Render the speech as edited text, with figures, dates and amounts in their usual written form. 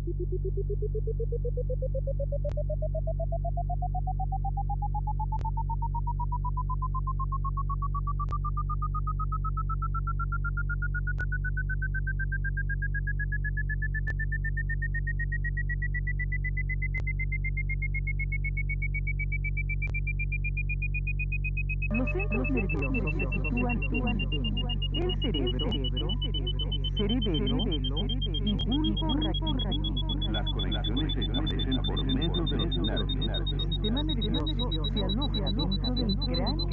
Los centros nerviosos se sitúan en el cerebro, cerebelo y bulbo raquídeo. Las conexiones se establecen por medio de los nervios. El sistema nervioso se aloja dentro del cráneo